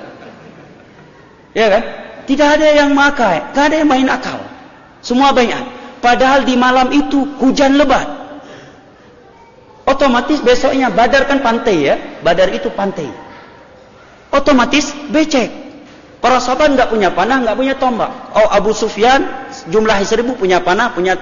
Speaker 1: Ya kan? Tidak ada yang makai, tak ada yang main akal. Semua baiat. Padahal di malam itu hujan lebat. Otomatis besoknya Badar kan pantai ya. Badar itu pantai. Otomatis becek. Para sahabat enggak punya panah, enggak punya tombak. Oh, Abu Sufyan jumlah 1000 punya panah, punya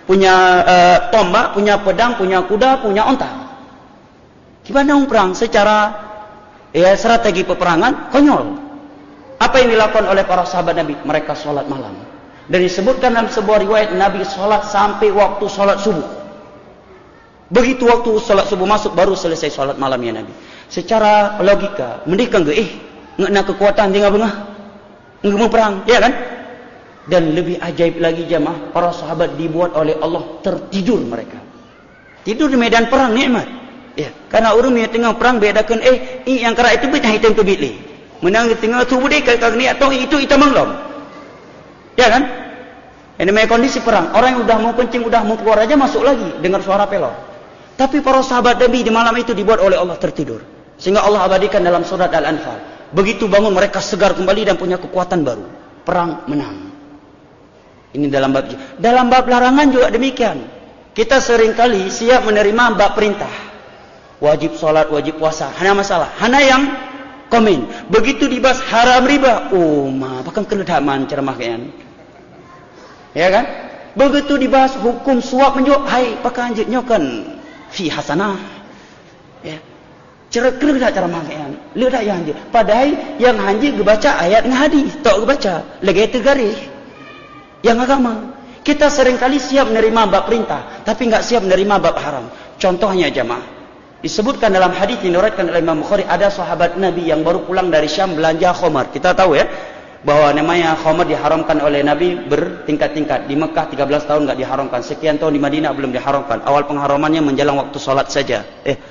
Speaker 1: tombak, punya pedang, punya kuda, punya onta. Gimana perang secara strategi peperangan konyol. Apa yang dilakukan oleh para sahabat Nabi? Mereka sholat malam. Dan disebutkan dalam sebuah riwayat Nabi sholat sampai waktu sholat subuh. Begitu waktu sholat subuh masuk baru selesai sholat malamnya Nabi. Secara logika, mending nak kekuatan tinggal bengah, nggak mau perang, ya kan? Dan lebih ajaib lagi jamaah, para sahabat dibuat oleh Allah tertidur mereka. Tidur di medan perang nikmat. Ya, karena orang yang tengah perang bedakan yang kerak itu betah hitam tu bitli. Menang di tengah tu bude kalau ni atau itu hitam menglom. Ya kan? Ini namanya kondisi perang. Orang yang udah mau kencing, udah mau keluar aja masuk lagi dengar suara pelor. Tapi para sahabat Nabi di malam itu dibuat oleh Allah tertidur. Sehingga Allah abadikan dalam surat Al-Anfal. Begitu bangun mereka segar kembali dan punya kekuatan baru. Perang menang. Ini dalam bab larangan juga demikian. Kita seringkali siap menerima bab perintah. Wajib solat, wajib puasa. Hanya masalah. Hanya yang komen. Begitu dibahas haram riba. Oh, bahkan kenedaman ceramah kalian. Ya kan? Begitu dibahas hukum suap menjual, hai pakai anjitnya kan fi hasanah. Ya. Kena tak cara makan. Lu tak yang anjit. Padahal yang anjit gebaca ayat dengan hadis, tak gebaca. Lagi itu garis. Yang agama. Kita seringkali siap menerima bab perintah, tapi enggak siap menerima bab haram. Contohnya jamaah. Disebutkan dalam hadis yang diriwayatkan oleh Imam Bukhari, ada sahabat Nabi yang baru pulang dari Syam belanja khamar. Kita tahu ya, bahwa namanya khamar diharamkan oleh Nabi bertingkat-tingkat. Di Mekah 13 tahun enggak diharamkan, sekian tahun di Madinah belum diharamkan. Awal pengharamannya menjelang waktu salat saja.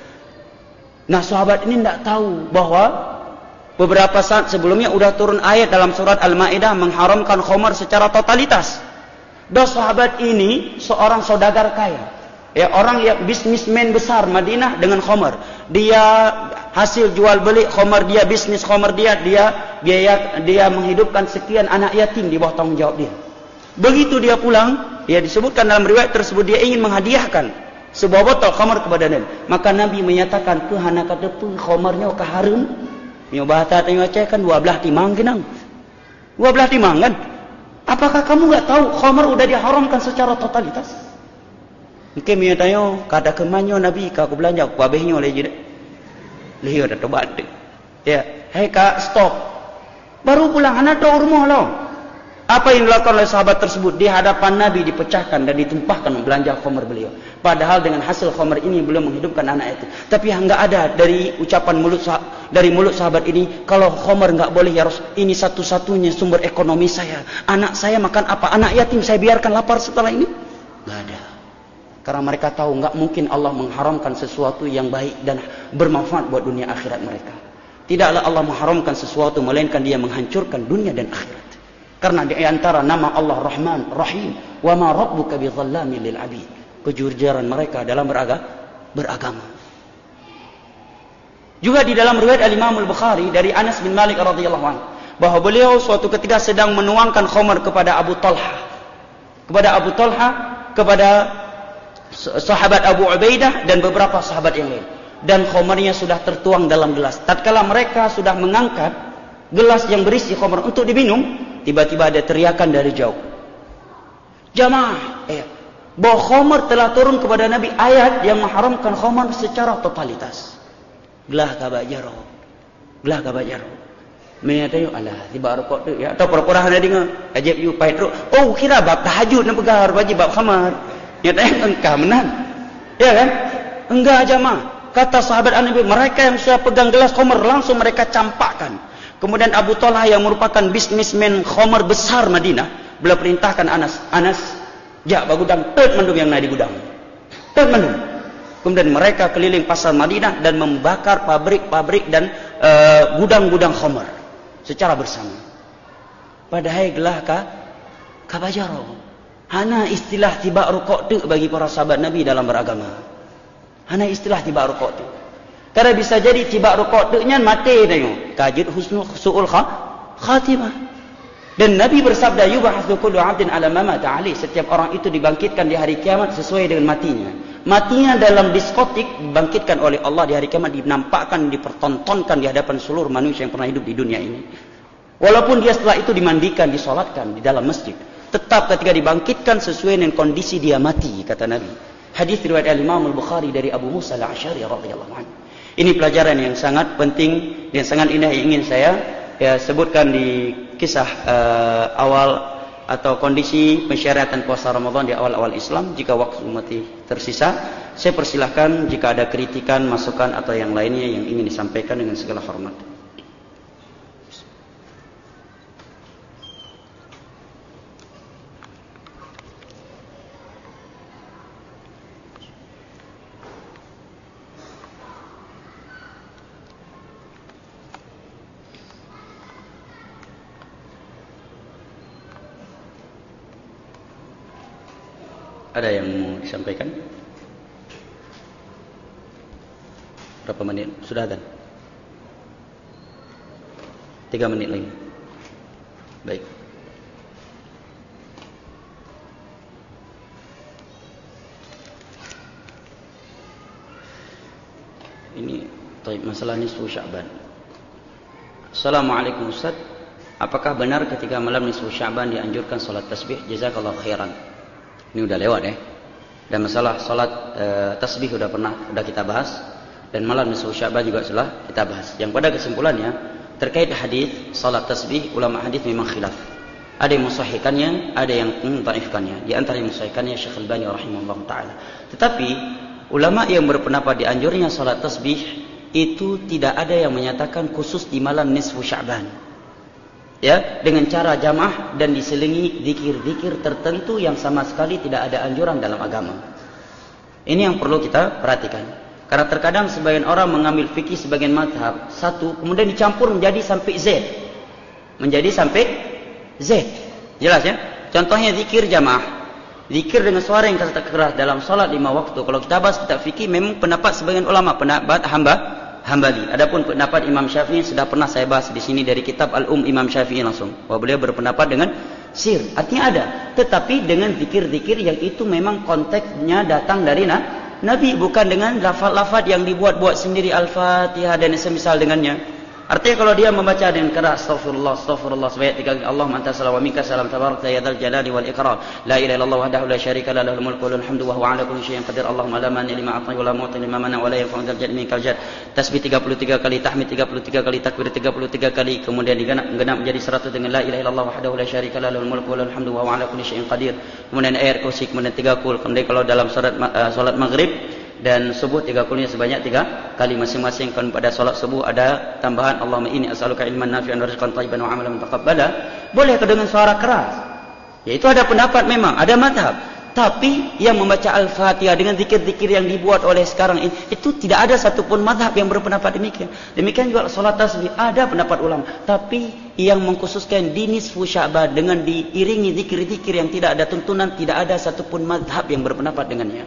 Speaker 1: Nah, sahabat ini tidak tahu bahwa beberapa saat sebelumnya sudah turun ayat dalam surat Al-Maidah mengharamkan khamar secara totalitas. Dan sahabat ini seorang saudagar kaya. Ya, orang yang bisnismen besar Madinah dengan khamar. Dia hasil jual beli khamar dia, bisnis khamar dia menghidupkan sekian anak yatim di bawah tanggung jawab dia. Begitu dia pulang, ya disebutkan dalam riwayat tersebut dia ingin menghadiahkan sebuah botol khamar kepada Nabi. Maka Nabi menyatakan, "Ke hana kata pe khamarnya ka harum." Nyo bahasa tengok cek kan 12 timang genang. 12 timang kan? Apakah kamu enggak tahu khamar sudah diharamkan secara totalitas? Mungkin dia tanya, kada kemanyo Nabi ka aku belanja aku habisnya oleh je. Lihat dah tobat. Ya, hai kak stop. Baru pulang anak dah rumah lah. Apa yang dilakukan oleh sahabat tersebut di hadapan Nabi dipecahkan dan ditumpahkan belanja khamar beliau. Padahal dengan hasil khamar ini belum menghidupkan anak itu. Tapi enggak ada dari ucapan mulut sahabat ini, kalau khamar enggak boleh ya Rasul, ini satu-satunya sumber ekonomi saya. Anak saya makan apa? Anak yatim saya biarkan lapar setelah ini? Enggak ada. Karena mereka tahu enggak mungkin Allah mengharamkan sesuatu yang baik dan bermanfaat buat dunia akhirat mereka. Tidaklah Allah mengharamkan sesuatu melainkan dia menghancurkan dunia dan akhirat. Karena di antara nama Allah Rahman, Rahim, wa ma rabbuka bidzallamin lil abid. Kejujuran mereka dalam beragama. Juga di dalam riwayat Al-Imam Al-Bukhari dari Anas bin Malik radhiyallahu anhu bahwa beliau suatu ketika sedang menuangkan khamar kepada Abu Talha. Kepada sahabat Abu Ubaidah dan beberapa sahabat yang lain. Dan khamarnya sudah tertuang dalam gelas. Tatkala mereka sudah mengangkat gelas yang berisi khamar untuk diminum, tiba-tiba ada teriakan dari jauh. Jamaah, bahwa khamar telah turun kepada Nabi ayat yang mengharamkan khamar secara totalitas. Gelah kabajaro. Menyatakan alah tiba rokok tu ya atau pura-pura ada dengar ajib you pahit ro. Oh kira bab tahajud nak pegar wajib bab khamar. Nyatanya engkau menang. Ya kan? Enggak jamaah. kata sahabat Nabi, mereka yang sudah pegang gelas khamar langsung mereka campakkan. Kemudian Abu Talha yang merupakan bisnismen khamar besar Madinah, beliau perintahkan Anas, jak bagudang tet mandum yang naik di gudang. Tet mandum. Kemudian mereka keliling pasar Madinah dan membakar pabrik-pabrik dan gudang-gudang khamar secara bersama. Padahal gelah kabajaro. Hana istilah tiba rukuk tu bagi para sahabat Nabi dalam beragama. Hana istilah tiba rukuk tu. Karena bisa jadi tiba rukuk tu nya mati tengok. Kajid husnul su'ul khatimah. Dan Nabi bersabda, yubahatsu kullu 'abdin 'ala ma mata 'alaihi. Setiap orang itu dibangkitkan di hari kiamat sesuai dengan matinya. Matinya dalam diskotik dibangkitkan oleh Allah di hari kiamat, dinampakkan, dipertontonkan di hadapan seluruh manusia yang pernah hidup di dunia ini. Walaupun dia setelah itu dimandikan, disolatkan di dalam masjid, tetap ketika dibangkitkan sesuai dengan kondisi dia mati, kata Nabi. Hadis riwayat Imam Al-Bukhari dari Abu Musa Al-Asy'ari radhiyallahu anhu. Ini pelajaran yang sangat penting dan sangat indah yang ingin saya sebutkan di kisah awal atau kondisi pensyariatan puasa Ramadan di awal-awal Islam. Jika waktu masih tersisa, saya persilahkan jika ada kritikan, masukan atau yang lainnya yang ingin disampaikan dengan segala hormat. Ada yang mau disampaikan? Berapa menit? Sudah ada? 3 menit lagi. Baik. Ini masalah nisfu Sya'ban. Assalamualaikum Ustaz. Apakah benar ketika malam nisfu Sya'ban dianjurkan solat tasbih? Jazakallahu khairan. Ini udah lewat ya. Dan masalah solat tasbih sudah kita bahas. Dan malam nisfu Sya'ban juga sudah kita bahas. Yang pada kesimpulannya terkait hadis solat tasbih, ulama hadis memang khilaf. Ada yang mensahihkannya, ada yang mentaifkannya. Di antara yang mensahihkannya Syekh Al-Albani rahimahullah taala. Tetapi ulama yang berpendapat dianjurnya solat tasbih itu tidak ada yang menyatakan khusus di malam nisfu Sya'ban. Ya, dengan cara jamaah dan diselingi zikir-zikir tertentu yang sama sekali tidak ada anjuran dalam agama. Ini yang perlu kita perhatikan. Karena terkadang sebagian orang mengambil fikih sebagian mazhab satu, kemudian dicampur menjadi sampai Z. Menjadi sampai Z. Jelas ya? Contohnya zikir jamaah. Zikir dengan suara yang keras dalam salat 5 waktu. Kalau kita bahas kitab fikih, memang pendapat sebagian ulama, pendapat Hambali. Adapun pendapat Imam Syafi'i sudah pernah saya bahas di sini dari kitab Imam Syafi'i langsung. Bahwa beliau berpendapat dengan sir. Artinya ada. Tetapi dengan zikir-zikir yang itu memang konteksnya datang dari Nabi. Bukan dengan lafaz-lafaz yang dibuat-buat sendiri. Al-Fatihah dan semisal dengannya. Artinya kalau dia membaca dengan keras astagfirullah sebanyak 3 kali, Allahumma anta salam wa minka salam tabarakta ya dzal jalali wal ikram, la ilaha illallah wahdahu la syarika lahu lahul mulku wa lahul hamdu wa huwa ala kulli syai'in qadir, Allahumma la mani lima a'ta wa la mu'ti lima mana wa la yanfa'u dzal jaddi minkal jadd. Tasbih 33 kali, tahmid 33 kali, takbir 33 kali, kemudian digenap menjadi 100 dengan la ilaha illallah wahdahu la syarika lahu lahul mulku wa lahul hamdu wa huwa ala kulli syai'in qadir. Kemudian ayat kursi, kemudian 3 kul. Kemudian kalau dalam salat maghrib dan subuh 3 kulnya sebanyak 3 kali masing-masing. Kan pada solat subuh ada tambahan Allahumma inni as'aluka ilman nafi'an wa rizqan thayyiban wa 'amalan mutaqabbala. Boleh ke dengan suara keras. Yaitu ada pendapat memang, ada mazhab. Tapi yang membaca Al-Fatihah dengan zikir-zikir yang dibuat oleh sekarang ini, itu tidak ada satupun mazhab yang berpendapat demikian. Demikian juga solat tasbih, ada pendapat ulama. Tapi yang mengkhususkan di nisfu Sya'ban dengan diiringi zikir-zikir yang tidak ada tuntunan, tidak ada satupun mazhab yang berpendapat dengannya.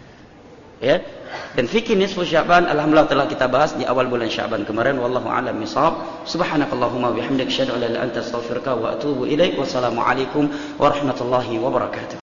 Speaker 1: Ya, dan fikih nisfu Sya'ban alhamdulillah telah kita bahas di awal bulan Sya'ban kemarin. Wallahu a'lam bishawab. Subhanakallahumma wa bihamdika asyhadu an la ilaha illa anta astaghfiruka wa atubu ilaik. Wassalamu alaikum warahmatullahi wabarakatuh.